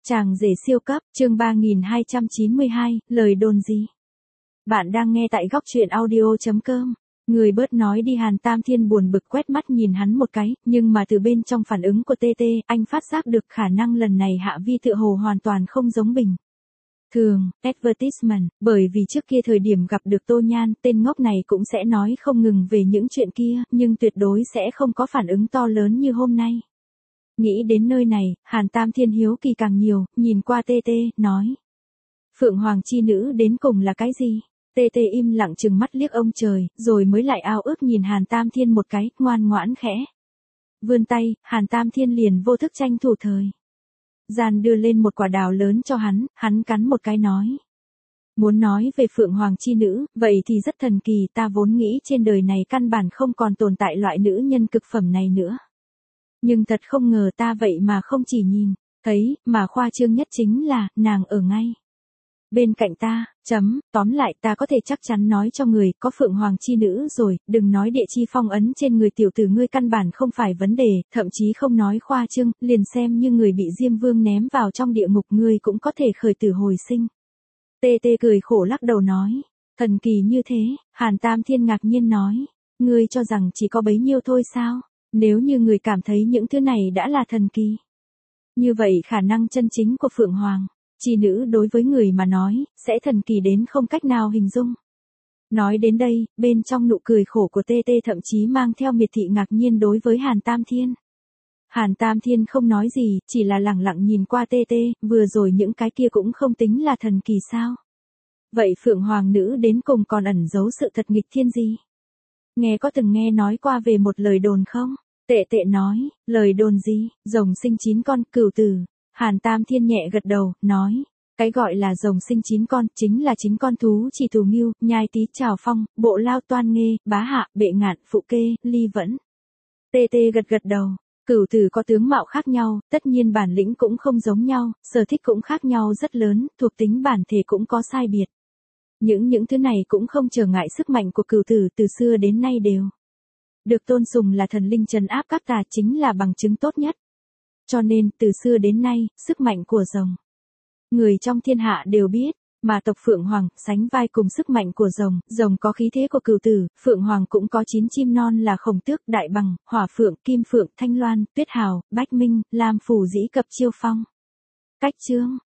Chàng rể siêu cấp, chương 3292, lời đồn gì? Bạn đang nghe tại góc truyện audio.com. Người bớt nói đi. Hàn Tam Thiên buồn bực quét mắt nhìn hắn một cái, nhưng mà từ bên trong phản ứng của TT, anh phát giác được khả năng lần này Hạ Vi tựa hồ hoàn toàn không giống bình thường. Advertisement, bởi vì trước kia thời điểm gặp được Tô Nhan, tên ngốc này cũng sẽ nói không ngừng về những chuyện kia, nhưng tuyệt đối sẽ không có phản ứng to lớn như hôm nay. Nghĩ đến nơi này, Hàn Tam Thiên hiếu kỳ càng nhiều, nhìn qua TT, nói. Phượng Hoàng chi nữ đến cùng là cái gì? TT im lặng chừng mắt liếc ông trời, rồi mới lại ao ước nhìn Hàn Tam Thiên một cái, ngoan ngoãn khẽ. Vươn tay, Hàn Tam Thiên liền vô thức tranh thủ thời gian đưa lên một quả đào lớn cho hắn cắn một cái nói. Muốn nói về Phượng Hoàng chi nữ, vậy thì rất thần kỳ, ta vốn nghĩ trên đời này căn bản không còn tồn tại loại nữ nhân cực phẩm này nữa. Nhưng thật không ngờ ta vậy mà không chỉ nhìn thấy, mà khoa trương nhất chính là, nàng ở ngay bên cạnh ta, tóm lại ta có thể chắc chắn nói cho người, có Phượng Hoàng chi nữ rồi, đừng nói địa chi phong ấn trên người tiểu tử ngươi căn bản không phải vấn đề, thậm chí không nói khoa trương, liền xem như người bị Diêm Vương ném vào trong địa ngục ngươi cũng có thể khởi tử hồi sinh. TT cười khổ lắc đầu nói, thần kỳ như thế. Hàn Tam Thiên ngạc nhiên nói, ngươi cho rằng chỉ có bấy nhiêu thôi sao? Nếu như người cảm thấy những thứ này đã là thần kỳ, như vậy khả năng chân chính của Phượng Hoàng chi nữ đối với người mà nói, sẽ thần kỳ đến không cách nào hình dung. Nói đến đây, bên trong nụ cười khổ của TT thậm chí mang theo miệt thị ngạc nhiên đối với Hàn Tam Thiên. Hàn Tam Thiên không nói gì, chỉ là lẳng lặng nhìn qua TT, vừa rồi những cái kia cũng không tính là thần kỳ sao. Vậy Phượng Hoàng nữ đến cùng còn ẩn giấu sự thật nghịch thiên gì? Nghe có từng nghe nói qua về một lời đồn không? Tệ nói, lời đồn gì? Rồng sinh 9 con, cửu tử. Hàn Tam Thiên nhẹ gật đầu, nói. Cái gọi là rồng sinh 9 con, chính là 9 con thú chỉ thù ngưu, nhai tí trào phong, bộ lao toan nghê, bá hạ, bệ ngạn, phụ kê, ly vẫn. TT gật đầu. Cửu tử có tướng mạo khác nhau, tất nhiên bản lĩnh cũng không giống nhau, sở thích cũng khác nhau rất lớn, thuộc tính bản thể cũng có sai biệt. Những thứ này cũng không trở ngại sức mạnh của cửu tử từ xưa đến nay đều được tôn sùng là thần linh trấn áp các tà, chính là bằng chứng tốt nhất. Cho nên, từ xưa đến nay, sức mạnh của rồng, người trong thiên hạ đều biết, mà tộc Phượng Hoàng sánh vai cùng sức mạnh của rồng có khí thế của cửu tử, Phượng Hoàng cũng có 9 chim non là Khổng Tước, Đại Bằng, Hỏa Phượng, Kim Phượng, Thanh Loan, Tuyết Hào, Bách Minh, Lam Phủ Dĩ Cập Chiêu Phong. Cách chương